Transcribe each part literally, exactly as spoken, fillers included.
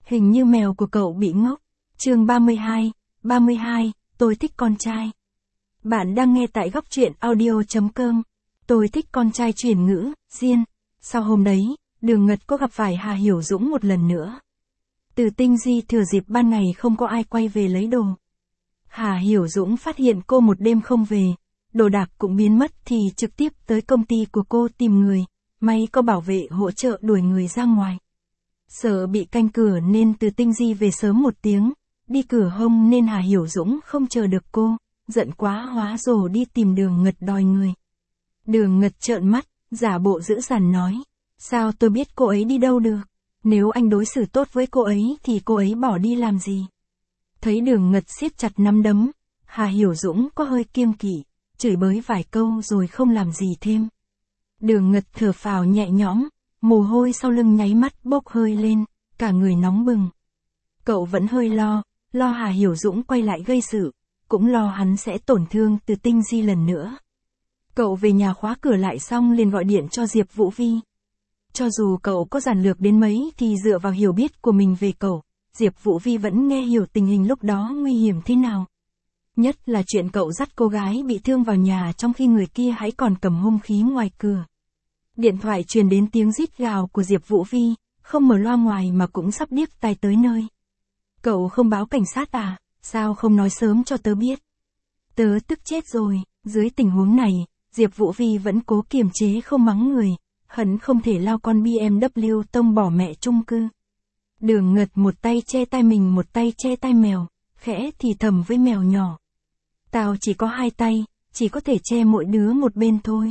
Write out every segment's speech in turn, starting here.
Hình như mèo của cậu bị ngốc. Chương ba mươi hai, ba mươi hai, tôi thích con trai. Bạn đang nghe tại góc truyện audio chấm com. Tôi thích con trai chuyển ngữ, Diên. Sau hôm đấy, Đường Ngật có gặp phải Hà Hiểu Dũng một lần nữa. Từ Tinh Di thừa dịp ban ngày không có ai quay về lấy đồ. Hà Hiểu Dũng phát hiện cô một đêm không về, đồ đạc cũng biến mất thì trực tiếp tới công ty của cô tìm người, may có bảo vệ hỗ trợ đuổi người ra ngoài. Sợ bị canh cửa nên Từ Tinh Di về sớm một tiếng, đi cửa hông nên Hà Hiểu Dũng không chờ được cô, giận quá hóa rồ đi tìm Đường Ngật đòi người. Đường Ngật trợn mắt, giả bộ dữ dằn nói, sao tôi biết cô ấy đi đâu được, nếu anh đối xử tốt với cô ấy thì cô ấy bỏ đi làm gì. Thấy Đường Ngật siết chặt nắm đấm, Hà Hiểu Dũng có hơi kiêng kỵ, chửi bới vài câu rồi không làm gì thêm. Đường Ngật thở phào nhẹ nhõm, mồ hôi sau lưng nháy mắt bốc hơi lên, cả người nóng bừng. Cậu vẫn hơi lo, lo Hà Hiểu Dũng quay lại gây sự, cũng lo hắn sẽ tổn thương Từ Tinh Di lần nữa. Cậu về nhà khóa cửa lại xong liền gọi điện cho Diệp Vũ Vi. Cho dù cậu có giản lược đến mấy thì dựa vào hiểu biết của mình về cậu, Diệp Vũ Vi vẫn nghe hiểu tình hình lúc đó nguy hiểm thế nào. Nhất là chuyện cậu dắt cô gái bị thương vào nhà trong khi người kia hãy còn cầm hung khí ngoài cửa. Điện thoại truyền đến tiếng rít gào của Diệp Vũ Vi, không mở loa ngoài mà cũng sắp điếc tai tới nơi. Cậu không báo cảnh sát à, sao không nói sớm cho tớ biết. Tớ tức chết rồi, dưới tình huống này, Diệp Vũ Vi vẫn cố kiềm chế không mắng người, hận không thể lao con bê em vê tông bỏ mẹ chung cư. Đường Ngật một tay che tai mình một tay che tai mèo, khẽ thì thầm với mèo nhỏ. Tao chỉ có hai tay, chỉ có thể che mỗi đứa một bên thôi.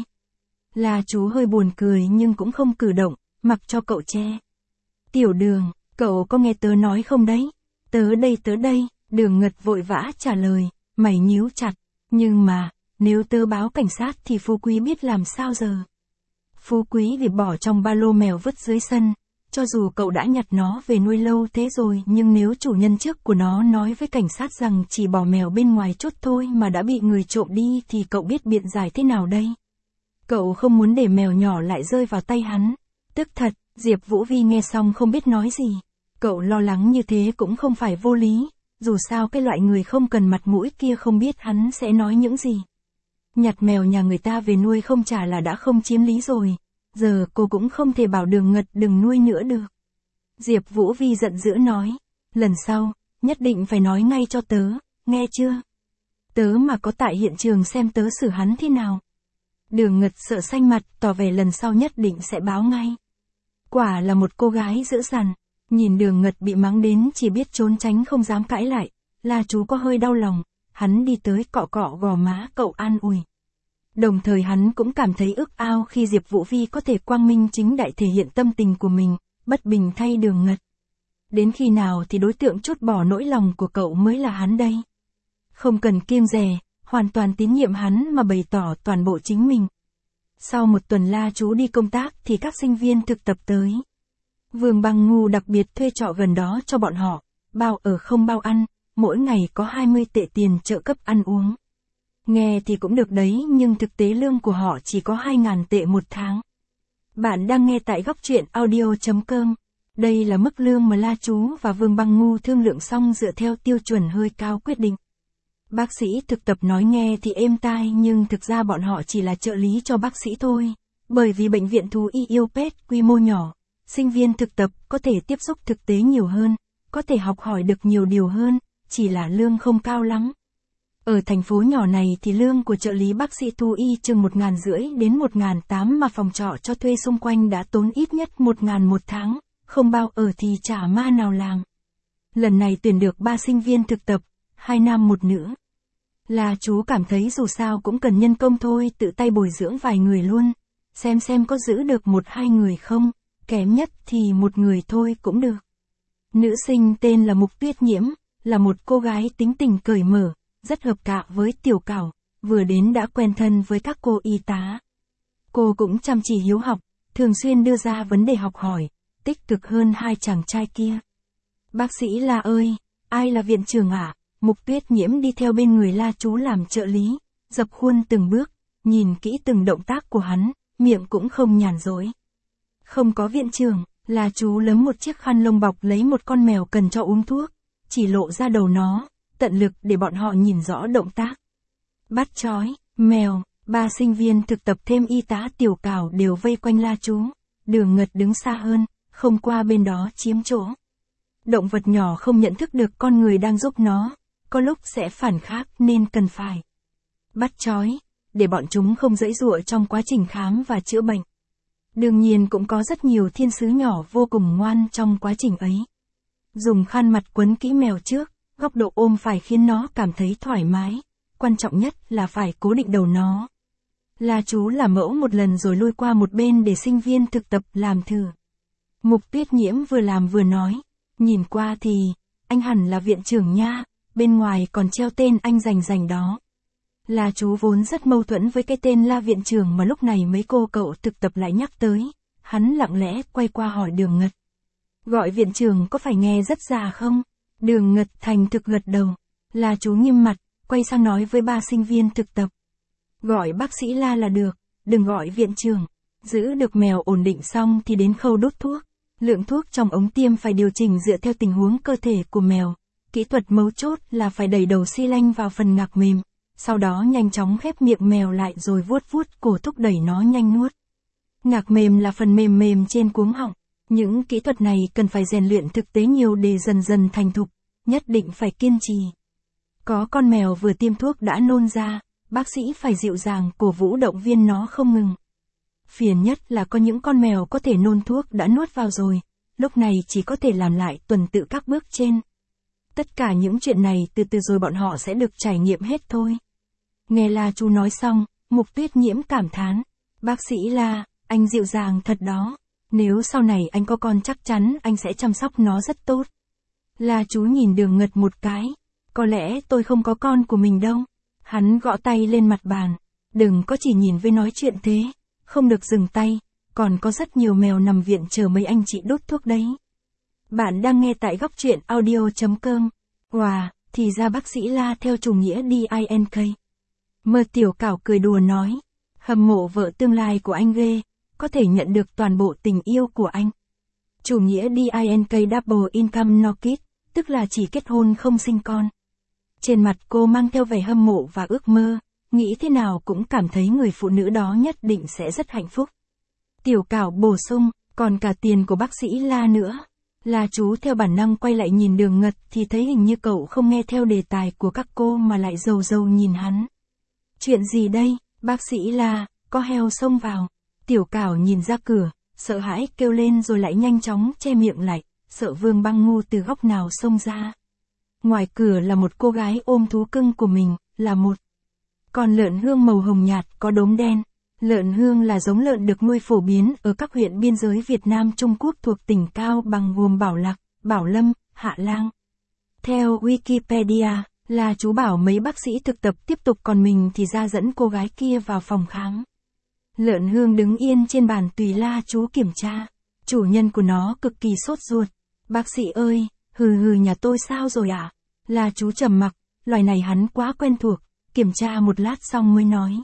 Là chú hơi buồn cười nhưng cũng không cử động, mặc cho cậu che. Tiểu Đường, cậu có nghe tớ nói không đấy? Tớ đây tớ đây, Đường Ngật vội vã trả lời, mày nhíu chặt. Nhưng mà, nếu tớ báo cảnh sát thì Phú Quý biết làm sao giờ? Phú Quý vì bỏ trong ba lô mèo vứt dưới sân, cho dù cậu đã nhặt nó về nuôi lâu thế rồi nhưng nếu chủ nhân trước của nó nói với cảnh sát rằng chỉ bỏ mèo bên ngoài chốt thôi mà đã bị người trộm đi thì cậu biết biện giải thế nào đây? Cậu không muốn để mèo nhỏ lại rơi vào tay hắn. Tức thật, Diệp Vũ Vi nghe xong không biết nói gì. Cậu lo lắng như thế cũng không phải vô lý, dù sao cái loại người không cần mặt mũi kia không biết hắn sẽ nói những gì. Nhặt mèo nhà người ta về nuôi không trả là đã không chiếm lý rồi, giờ cô cũng không thể bảo Đường Ngật đừng nuôi nữa được. Diệp Vũ Vi giận dữ nói, lần sau, nhất định phải nói ngay cho tớ, nghe chưa? Tớ mà có tại hiện trường xem tớ xử hắn thế nào. Đường Ngật sợ xanh mặt, tỏ vẻ lần sau nhất định sẽ báo ngay. Quả là một cô gái dữ dằn, nhìn Đường Ngật bị mắng đến chỉ biết trốn tránh không dám cãi lại, là chú có hơi đau lòng, hắn đi tới cọ cọ gò má cậu an ủi. Đồng thời hắn cũng cảm thấy ước ao khi Diệp Vũ Vi có thể quang minh chính đại thể hiện tâm tình của mình, bất bình thay Đường Ngật. Đến khi nào thì đối tượng trút bỏ nỗi lòng của cậu mới là hắn đây? Không cần kiêng dè, hoàn toàn tín nhiệm hắn mà bày tỏ toàn bộ chính mình. Sau một tuần La Chú đi công tác thì các sinh viên thực tập tới. Vương Băng Ngu đặc biệt thuê trọ gần đó cho bọn họ, bao ở không bao ăn, mỗi ngày có hai mươi tệ tiền trợ cấp ăn uống. Nghe thì cũng được đấy nhưng thực tế lương của họ chỉ có hai nghìn tệ một tháng. Bạn đang nghe tại góc truyện audio chấm com. Đây là mức lương mà La Chú và Vương Băng Ngu thương lượng xong dựa theo tiêu chuẩn hơi cao quyết định. Bác sĩ thực tập nói nghe thì êm tai nhưng thực ra bọn họ chỉ là trợ lý cho bác sĩ thôi. Bởi vì bệnh viện thú y yêu pet quy mô nhỏ, sinh viên thực tập có thể tiếp xúc thực tế nhiều hơn, có thể học hỏi được nhiều điều hơn, chỉ là lương không cao lắm. Ở thành phố nhỏ này thì lương của trợ lý bác sĩ thú y chừng một ngàn rưỡi đến một ngàn tám mà phòng trọ cho thuê xung quanh đã tốn ít nhất một ngàn một tháng, không bao ở thì chả ma nào làng. Lần này tuyển được ba sinh viên thực tập, hai nam một nữ. Là chú cảm thấy dù sao cũng cần nhân công thôi, tự tay bồi dưỡng vài người luôn, xem xem có giữ được một hai người không, kém nhất thì một người thôi cũng được. Nữ sinh tên là Mục Tuyết Nhiễm, là một cô gái tính tình cởi mở, rất hợp cạ với Tiểu Cảo, vừa đến đã quen thân với các cô y tá. Cô cũng chăm chỉ hiếu học, thường xuyên đưa ra vấn đề học hỏi, tích cực hơn hai chàng trai kia. Bác sĩ La ơi, ai là viện trưởng ạ? À? Mục Tuyết Nhiễm đi theo bên người La Chú làm trợ lý, dập khuôn từng bước, nhìn kỹ từng động tác của hắn, miệng cũng không nhàn dối. Không có viện trưởng, Là chú lấm một chiếc khăn lông bọc lấy một con mèo cần cho uống thuốc, chỉ lộ ra đầu nó, tận lực để bọn họ nhìn rõ động tác. Bắt chói, mèo, ba sinh viên thực tập thêm y tá Tiểu Cảo đều vây quanh La chú. Đường Ngật đứng xa hơn, không qua bên đó chiếm chỗ. Động vật nhỏ không nhận thức được con người đang giúp nó, có lúc sẽ phản kháng nên cần phải bắt chói, để bọn chúng không giãy giụa trong quá trình khám và chữa bệnh. Đương nhiên cũng có rất nhiều thiên sứ nhỏ vô cùng ngoan trong quá trình ấy. Dùng khăn mặt quấn kỹ mèo trước, góc độ ôm phải khiến nó cảm thấy thoải mái, quan trọng nhất là phải cố định đầu nó. La chú làm mẫu một lần rồi lui qua một bên để sinh viên thực tập làm thử. Mục Tuyết Nhiễm vừa làm vừa nói, nhìn qua thì, anh hẳn là viện trưởng nha, bên ngoài còn treo tên anh rành rành đó. La chú vốn rất mâu thuẫn với cái tên La viện trưởng mà lúc này mấy cô cậu thực tập lại nhắc tới, hắn lặng lẽ quay qua hỏi Đường Ngật. Gọi viện trưởng có phải nghe rất già không? Đường Ngật thành thực gật đầu. La chú nghiêm mặt, quay sang nói với ba sinh viên thực tập. Gọi bác sĩ La là được, đừng gọi viện trưởng. Giữ được mèo ổn định xong thì đến khâu đút thuốc. Lượng thuốc trong ống tiêm phải điều chỉnh dựa theo tình huống cơ thể của mèo. Kỹ thuật mấu chốt là phải đẩy đầu xi lanh vào phần ngạc mềm. Sau đó nhanh chóng khép miệng mèo lại rồi vuốt vuốt cổ thúc đẩy nó nhanh nuốt. Ngạc mềm là phần mềm mềm trên cuống họng. Những kỹ thuật này cần phải rèn luyện thực tế nhiều để dần dần thành thục, nhất định phải kiên trì. Có con mèo vừa tiêm thuốc đã nôn ra, bác sĩ phải dịu dàng cổ vũ động viên nó không ngừng. Phiền nhất là có những con mèo có thể nôn thuốc đã nuốt vào rồi, lúc này chỉ có thể làm lại tuần tự các bước trên. Tất cả những chuyện này từ từ rồi bọn họ sẽ được trải nghiệm hết thôi. Nghe La chú nói xong, Mục Tuyết Nhiễm cảm thán. Bác sĩ La, anh dịu dàng thật đó. Nếu sau này anh có con chắc chắn anh sẽ chăm sóc nó rất tốt. La chú nhìn Đường Ngật một cái. Có lẽ tôi không có con của mình đâu. Hắn gõ tay lên mặt bàn. Đừng có chỉ nhìn với nói chuyện thế. Không được dừng tay. Còn có rất nhiều mèo nằm viện chờ mấy anh chị đút thuốc đấy. Bạn đang nghe tại góc truyện audio chấm com. Wow, thì ra bác sĩ La theo chủ nghĩa đê i en ca. Mơ Tiểu Cảo cười đùa nói. Hâm mộ vợ tương lai của anh ghê. Có thể nhận được toàn bộ tình yêu của anh. Chủ nghĩa đê i en ca Double Income No Kid, tức là chỉ kết hôn không sinh con. Trên mặt cô mang theo vẻ hâm mộ và ước mơ, nghĩ thế nào cũng cảm thấy người phụ nữ đó nhất định sẽ rất hạnh phúc. Tiểu Cảo bổ sung, còn cả tiền của bác sĩ La nữa. La chú theo bản năng quay lại nhìn Đường Ngật thì thấy hình như cậu không nghe theo đề tài của các cô mà lại rầu rầu nhìn hắn. Chuyện gì đây, bác sĩ La, có heo xông vào. Tiểu Cảo nhìn ra cửa, sợ hãi kêu lên rồi lại nhanh chóng che miệng lại, sợ Vương Băng Ngu từ góc nào xông ra. Ngoài cửa là một cô gái ôm thú cưng của mình, là một con lợn hương màu hồng nhạt có đốm đen. Lợn hương là giống lợn được nuôi phổ biến ở các huyện biên giới Việt Nam Trung Quốc thuộc tỉnh Cao Bằng gồm Bảo Lạc, Bảo Lâm, Hạ Lang. Theo Wikipedia, là chú bảo mấy bác sĩ thực tập tiếp tục còn mình thì ra dẫn cô gái kia vào phòng khám. Lợn hương đứng yên trên bàn tùy La chú kiểm tra. Chủ nhân của nó cực kỳ sốt ruột. Bác sĩ ơi, hừ hừ nhà tôi sao rồi ạ? À? La chú trầm mặc, loài này hắn quá quen thuộc, kiểm tra một lát xong mới nói.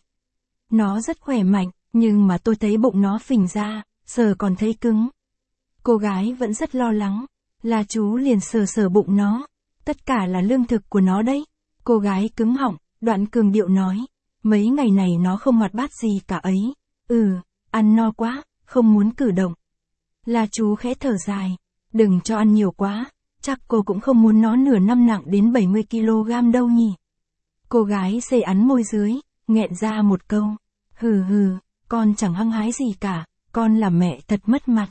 Nó rất khỏe mạnh, nhưng mà tôi thấy bụng nó phình ra, sờ còn thấy cứng. Cô gái vẫn rất lo lắng. La chú liền sờ sờ bụng nó. Tất cả là lương thực của nó đấy. Cô gái cứng họng, đoạn cường điệu nói. Mấy ngày này nó không hoạt bát gì cả ấy. Ừ, ăn no quá, không muốn cử động. La chú khẽ thở dài. Đừng cho ăn nhiều quá, chắc cô cũng không muốn nó nửa năm nặng đến bảy mươi ki lô gam đâu nhỉ. Cô gái xê ắn môi dưới, nghẹn ra một câu. Hừ hừ, con chẳng hăng hái gì cả, con là mẹ thật mất mặt.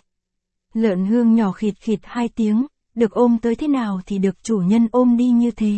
Lợn hương nhỏ khịt khịt hai tiếng, được ôm tới thế nào thì được chủ nhân ôm đi như thế.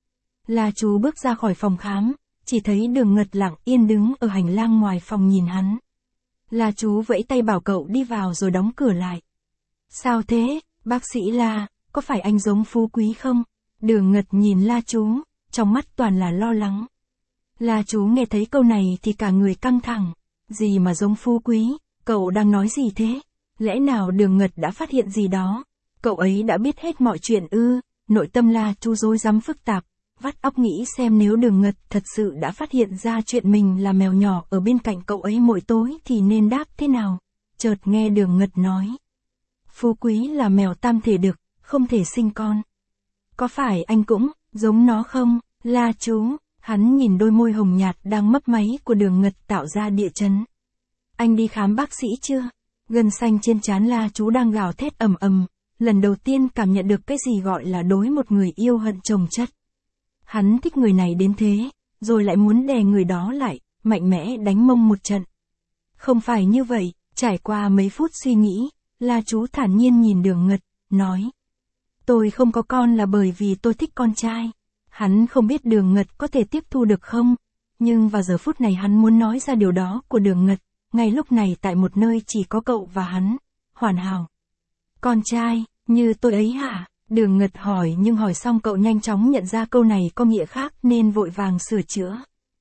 La chú bước ra khỏi phòng khám, chỉ thấy Đường Ngật lặng yên đứng ở hành lang ngoài phòng nhìn hắn. La chú vẫy tay bảo cậu đi vào rồi đóng cửa lại. Sao thế, bác sĩ La, có phải anh giống phú quý không? Đường Ngật nhìn La chú, trong mắt toàn là lo lắng. La chú nghe thấy câu này thì cả người căng thẳng. Gì mà giống phú quý, cậu đang nói gì thế? Lẽ nào Đường Ngật đã phát hiện gì đó? Cậu ấy đã biết hết mọi chuyện ư? Nội tâm La chú rối rắm phức tạp, vắt óc nghĩ xem nếu Đường Ngật thật sự đã phát hiện ra chuyện mình là mèo nhỏ ở bên cạnh cậu ấy mỗi tối thì nên đáp thế nào? Chợt nghe Đường Ngật nói. Phú Quý là mèo tam thể đực, không thể sinh con. Có phải anh cũng, giống nó không, La chú? Hắn nhìn đôi môi hồng nhạt đang mấp máy của Đường Ngật tạo ra địa chấn. Anh đi khám bác sĩ chưa? Gân xanh trên trán La chú đang gào thét ầm ầm, lần đầu tiên cảm nhận được cái gì gọi là đối một người yêu hận chồng chất. Hắn thích người này đến thế, rồi lại muốn đè người đó lại, mạnh mẽ đánh mông một trận. Không phải như vậy, trải qua mấy phút suy nghĩ, La chú thản nhiên nhìn Đường Ngật, nói. Tôi không có con là bởi vì tôi thích con trai. Hắn không biết Đường Ngật có thể tiếp thu được không, nhưng vào giờ phút này hắn muốn nói ra điều đó của Đường Ngật, ngay lúc này tại một nơi chỉ có cậu và hắn, hoàn hảo. Con trai, như tôi ấy hả? Đường Ngật hỏi nhưng hỏi xong cậu nhanh chóng nhận ra câu này có nghĩa khác nên vội vàng sửa chữa.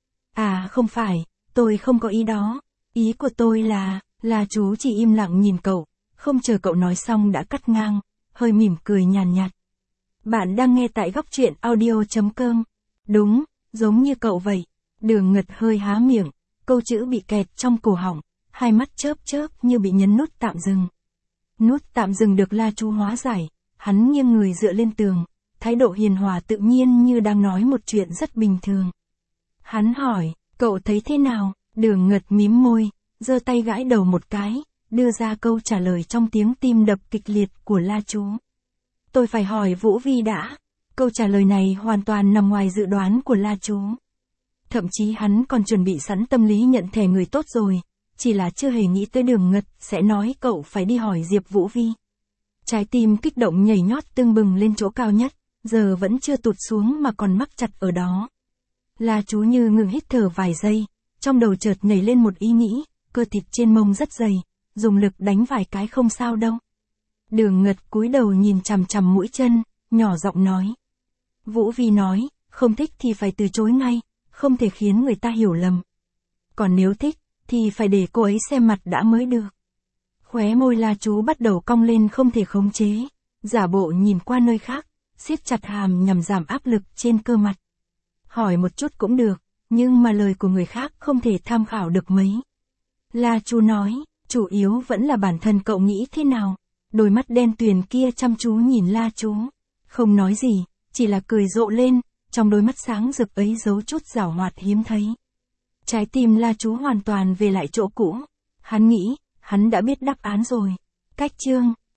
À không phải, tôi không có ý đó, ý của tôi là, là chú chỉ im lặng nhìn cậu, không chờ cậu nói xong đã cắt ngang, hơi mỉm cười nhàn nhạt. Bạn đang nghe tại góc truyện audio chấm com. Đúng, giống như cậu vậy. Đường Ngật hơi há miệng, câu chữ bị kẹt trong cổ họng, hai mắt chớp chớp như bị nhấn nút tạm dừng. Nút tạm dừng được La chú hóa giải, hắn nghiêng người dựa lên tường, thái độ hiền hòa tự nhiên như đang nói một chuyện rất bình thường. Hắn hỏi, cậu thấy thế nào? Đường Ngật mím môi, giơ tay gãi đầu một cái, đưa ra câu trả lời trong tiếng tim đập kịch liệt của La chú. Tôi phải hỏi Vũ Vi đã. Câu trả lời này hoàn toàn nằm ngoài dự đoán của La chú. Thậm chí hắn còn chuẩn bị sẵn tâm lý nhận thẻ người tốt rồi, chỉ là chưa hề nghĩ tới Đường Ngật sẽ nói cậu phải đi hỏi Diệp Vũ Vi. Trái tim kích động nhảy nhót tưng bừng lên chỗ cao nhất, giờ vẫn chưa tụt xuống mà còn mắc chặt ở đó. La chú như ngừng hít thở vài giây, trong đầu chợt nhảy lên một ý nghĩ, cơ thịt trên mông rất dày, dùng lực đánh vài cái không sao đâu. Đường Ngật cúi đầu nhìn chằm chằm mũi chân, nhỏ giọng nói. Vũ Vi nói, không thích thì phải từ chối ngay, không thể khiến người ta hiểu lầm. Còn nếu thích, thì phải để cô ấy xem mặt đã mới được. Khóe môi La chú bắt đầu cong lên không thể khống chế, giả bộ nhìn qua nơi khác, siết chặt hàm nhằm giảm áp lực trên cơ mặt. Hỏi một chút cũng được, nhưng mà lời của người khác không thể tham khảo được mấy. La chú nói, chủ yếu vẫn là bản thân cậu nghĩ thế nào. Đôi mắt đen tuyền kia chăm chú nhìn La chú, không nói gì, chỉ là cười rộ lên, trong đôi mắt sáng rực ấy giấu chút giảo hoạt hiếm thấy. Trái tim La chú hoàn toàn về lại chỗ cũ, hắn nghĩ, hắn đã biết đáp án rồi. Cách chương